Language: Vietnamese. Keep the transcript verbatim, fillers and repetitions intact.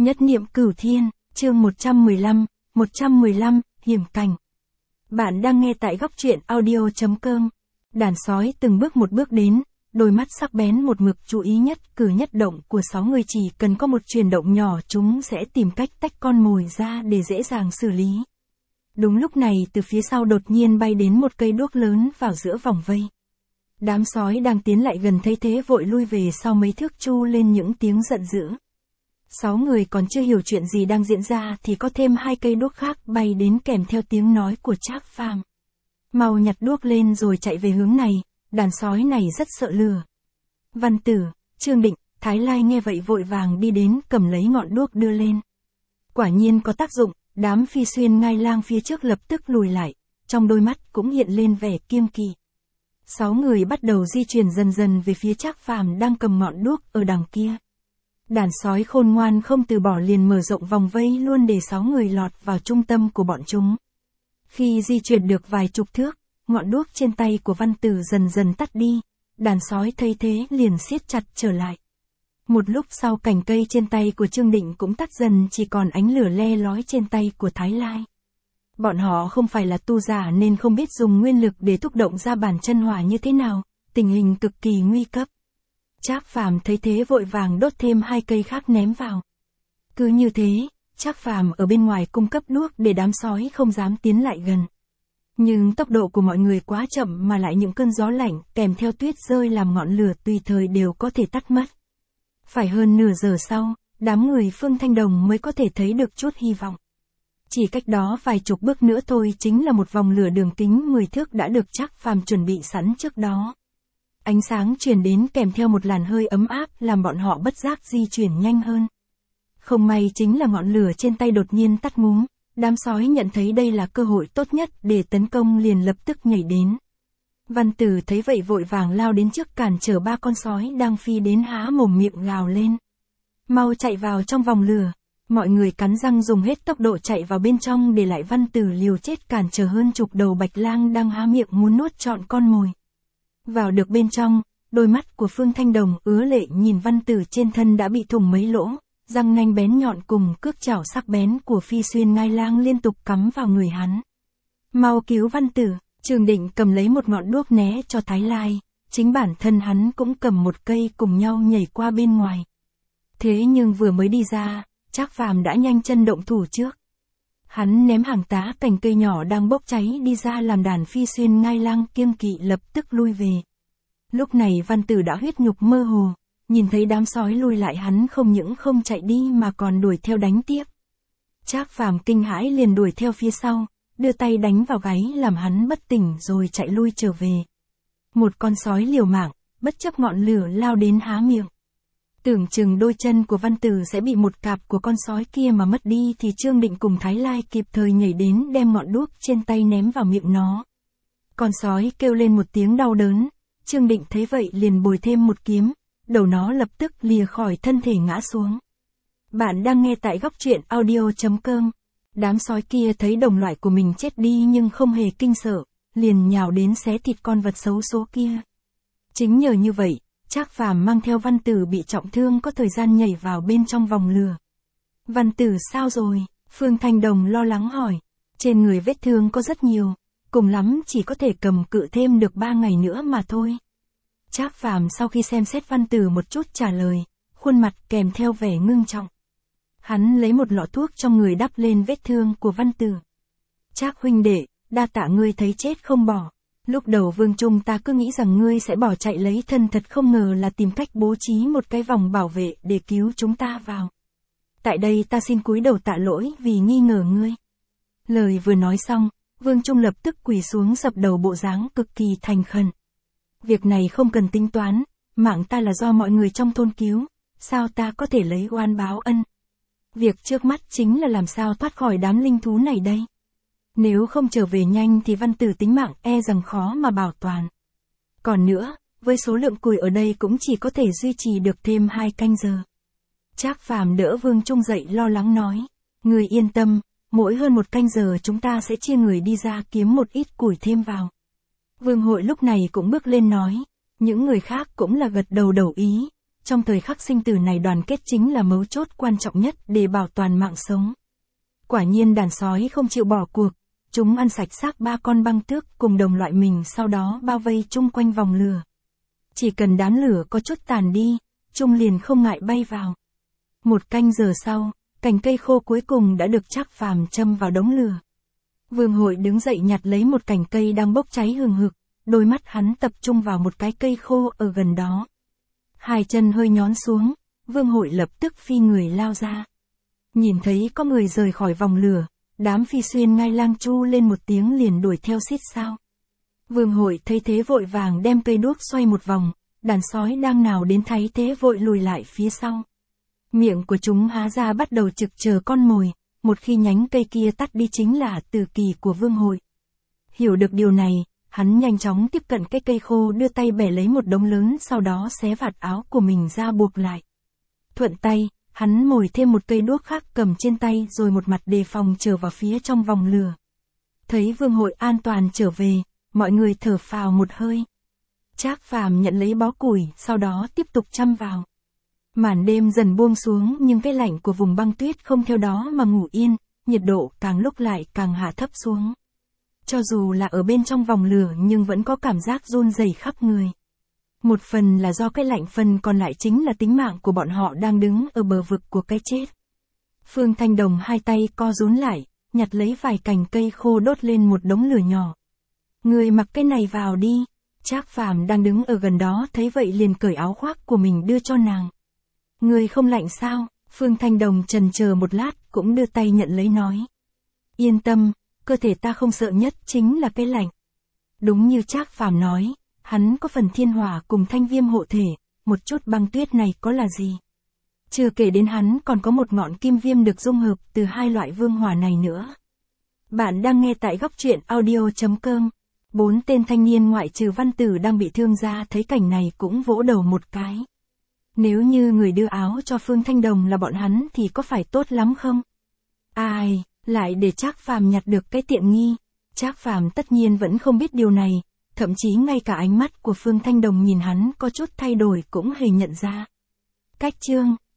Nhất niệm cửu thiên, chương một trăm mười lăm, một trăm mười lăm, hiểm cảnh. Bạn đang nghe tại góc truyện audio.com. Đàn sói từng bước một bước đến, đôi mắt sắc bén một mực chú ý nhất cử nhất động của sáu người, chỉ cần có một chuyển động nhỏ chúng sẽ tìm cách tách con mồi ra để dễ dàng xử lý. Đúng lúc này từ phía sau đột nhiên bay đến một cây đuốc lớn vào giữa vòng vây. Đám sói đang tiến lại gần thấy thế vội lui về sau mấy thước, chu lên những tiếng giận dữ. Sáu người còn chưa hiểu chuyện gì đang diễn ra thì có thêm hai cây đuốc khác bay đến kèm theo tiếng nói của Trác Phàm. Mau nhặt đuốc lên rồi chạy về hướng này, đàn sói này rất sợ lửa. Văn Tử, Trương Định, Thái Lai nghe vậy vội vàng đi đến cầm lấy ngọn đuốc đưa lên. Quả nhiên có tác dụng, đám phi xuyên ngai lang phía trước lập tức lùi lại, trong đôi mắt cũng hiện lên vẻ kiêng kỵ. Sáu người bắt đầu di chuyển dần dần về phía Trác Phàm đang cầm ngọn đuốc ở đằng kia. Đàn sói khôn ngoan không từ bỏ liền mở rộng vòng vây luôn để sáu người lọt vào trung tâm của bọn chúng. Khi di chuyển được vài chục thước, ngọn đuốc trên tay của Văn Tử dần dần tắt đi, đàn sói thấy thế liền siết chặt trở lại. Một lúc sau cành cây trên tay của Trương Định cũng tắt dần, chỉ còn ánh lửa le lói trên tay của Thái Lai. Bọn họ không phải là tu giả nên không biết dùng nguyên lực để thúc động ra bản chân hỏa như thế nào, tình hình cực kỳ nguy cấp. Trác Phàm thấy thế vội vàng đốt thêm hai cây khác ném vào. Cứ như thế, Trác Phàm ở bên ngoài cung cấp đuốc để đám sói không dám tiến lại gần. Nhưng tốc độ của mọi người quá chậm mà lại những cơn gió lạnh kèm theo tuyết rơi làm ngọn lửa tùy thời đều có thể tắt mất. Phải hơn nửa giờ sau, đám người Phương Thanh Đồng mới có thể thấy được chút hy vọng. Chỉ cách đó vài chục bước nữa thôi chính là một vòng lửa đường kính mười thước đã được Trác Phàm chuẩn bị sẵn trước đó. Ánh sáng truyền đến kèm theo một làn hơi ấm áp làm bọn họ bất giác di chuyển nhanh hơn. Không may chính là ngọn lửa trên tay đột nhiên tắt ngúm, đám sói nhận thấy đây là cơ hội tốt nhất để tấn công liền lập tức nhảy đến. Văn Tử thấy vậy vội vàng lao đến trước cản trở ba con sói đang phi đến há mồm miệng gào lên. Mau chạy vào trong vòng lửa. Mọi người cắn răng dùng hết tốc độ chạy vào bên trong để lại Văn Tử liều chết cản trở hơn chục đầu bạch lang đang há miệng muốn nuốt trọn con mồi. Vào được bên trong, đôi mắt của Phương Thanh Đồng ứa lệ nhìn Văn Tử trên thân đã bị thủng mấy lỗ, răng nanh bén nhọn cùng cước chảo sắc bén của phi xuyên ngai lang liên tục cắm vào người hắn. Mau cứu Văn Tử, Trương Định cầm lấy một ngọn đuốc né cho Thái Lai, chính bản thân hắn cũng cầm một cây cùng nhau nhảy qua bên ngoài. Thế nhưng vừa mới đi ra, Trác Phàm đã nhanh chân động thủ trước. Hắn ném hàng tá cành cây nhỏ đang bốc cháy đi ra làm đàn phi xuyên ngai lang kiêng kỵ lập tức lui về. Lúc này Văn Tử đã huyết nhục mơ hồ, nhìn thấy đám sói lui lại hắn không những không chạy đi mà còn đuổi theo đánh tiếp. Trác Phàm kinh hãi liền đuổi theo phía sau, đưa tay đánh vào gáy làm hắn bất tỉnh rồi chạy lui trở về. Một con sói liều mạng, bất chấp ngọn lửa lao đến há miệng. Tưởng chừng đôi chân của Văn Tử sẽ bị một cạp của con sói kia mà mất đi thì Trương Định cùng Thái Lai kịp thời nhảy đến đem ngọn đuốc trên tay ném vào miệng nó. Con sói kêu lên một tiếng đau đớn, Trương Định thấy vậy liền bồi thêm một kiếm, đầu nó lập tức lìa khỏi thân thể ngã xuống. Bạn đang nghe tại góc truyện audio.com. Đám sói kia thấy đồng loại của mình chết đi nhưng không hề kinh sợ, liền nhào đến xé thịt con vật xấu số kia. Chính nhờ như vậy, Trác Phàm mang theo Văn Tử bị trọng thương có thời gian nhảy vào bên trong vòng lửa. Văn Tử sao rồi? Phương Thanh Đồng lo lắng hỏi. Trên người vết thương có rất nhiều, cùng lắm chỉ có thể cầm cự thêm được ba ngày nữa mà thôi. Trác Phàm sau khi xem xét Văn Tử một chút trả lời, khuôn mặt kèm theo vẻ ngưng trọng. Hắn lấy một lọ thuốc trong người đắp lên vết thương của Văn Tử. Trác huynh đệ, đa tạ ngươi thấy chết không bỏ. Lúc đầu Vương Trung ta cứ nghĩ rằng ngươi sẽ bỏ chạy lấy thân, thật không ngờ là tìm cách bố trí một cái vòng bảo vệ để cứu chúng ta vào. Tại đây ta xin cúi đầu tạ lỗi vì nghi ngờ ngươi. Lời vừa nói xong, Vương Trung lập tức quỳ xuống dập đầu bộ dáng cực kỳ thành khẩn. Việc này không cần tính toán, mạng ta là do mọi người trong thôn cứu, sao ta có thể lấy oan báo ân. Việc trước mắt chính là làm sao thoát khỏi đám linh thú này đây. Nếu không trở về nhanh thì Văn Tử tính mạng e rằng khó mà bảo toàn. Còn nữa, với số lượng củi ở đây cũng chỉ có thể duy trì được thêm hai canh giờ. Trác Phàm đỡ Vương Trung dậy lo lắng nói, người yên tâm, mỗi hơn một canh giờ chúng ta sẽ chia người đi ra kiếm một ít củi thêm vào. Vương Hội lúc này cũng bước lên nói, những người khác cũng là gật đầu đầu ý, trong thời khắc sinh tử này đoàn kết chính là mấu chốt quan trọng nhất để bảo toàn mạng sống. Quả nhiên đàn sói không chịu bỏ cuộc, chúng ăn sạch xác ba con băng tước cùng đồng loại mình sau đó bao vây chung quanh vòng lửa. Chỉ cần đám lửa có chút tàn đi, chúng liền không ngại bay vào. Một canh giờ sau, cành cây khô cuối cùng đã được Trác Phàm châm vào đống lửa. Vương Hội đứng dậy nhặt lấy một cành cây đang bốc cháy hừng hực, đôi mắt hắn tập trung vào một cái cây khô ở gần đó. Hai chân hơi nhón xuống, Vương Hội lập tức phi người lao ra. Nhìn thấy có người rời khỏi vòng lửa, đám phi xuyên ngai lang chu lên một tiếng liền đuổi theo xít sao. Vương Hội thấy thế vội vàng đem cây đuốc xoay một vòng, đàn sói đang nào đến thấy thế vội lùi lại phía sau. Miệng của chúng há ra bắt đầu trực chờ con mồi, một khi nhánh cây kia tắt đi chính là tử kỳ của Vương Hội. Hiểu được điều này, hắn nhanh chóng tiếp cận cái cây khô đưa tay bẻ lấy một đống lớn sau đó xé vạt áo của mình ra buộc lại. Thuận tay, hắn mồi thêm một cây đuốc khác cầm trên tay rồi một mặt đề phòng trở vào phía trong vòng lửa. Thấy Vương Hội an toàn trở về, mọi người thở phào một hơi. Trác Phàm nhận lấy bó củi, sau đó tiếp tục châm vào. Màn đêm dần buông xuống nhưng cái lạnh của vùng băng tuyết không theo đó mà ngủ yên, nhiệt độ càng lúc lại càng hạ thấp xuống. Cho dù là ở bên trong vòng lửa nhưng vẫn có cảm giác run rẩy khắp người. Một phần là do cái lạnh, phần còn lại chính là tính mạng của bọn họ đang đứng ở bờ vực của cái chết. Phương Thanh Đồng hai tay co rúm lại, nhặt lấy vài cành cây khô đốt lên một đống lửa nhỏ. Người mặc cái này vào đi. Trác Phàm đang đứng ở gần đó thấy vậy liền cởi áo khoác của mình đưa cho nàng. Người không lạnh sao? Phương Thanh Đồng chần chờ một lát cũng đưa tay nhận lấy nói. Yên tâm, cơ thể ta không sợ nhất chính là cái lạnh. Đúng như Trác Phàm nói, hắn có phần thiên hỏa cùng thanh viêm hộ thể, một chút băng tuyết này có là gì? Chưa kể đến hắn còn có một ngọn kim viêm được dung hợp từ hai loại vương hỏa này nữa. Bạn đang nghe tại góc truyện audio chấm com. Bốn tên thanh niên ngoại trừ Văn Tử đang bị thương ra thấy cảnh này cũng vỗ đầu một cái. Nếu như người đưa áo cho Phương Thanh Đồng là bọn hắn thì có phải tốt lắm không? Ai, lại để Trác Phàm nhặt được cái tiện nghi. Trác Phàm tất nhiên vẫn không biết điều này, thậm chí ngay cả ánh mắt của Phương Thanh Đồng nhìn hắn có chút thay đổi cũng hề nhận ra. Cách chương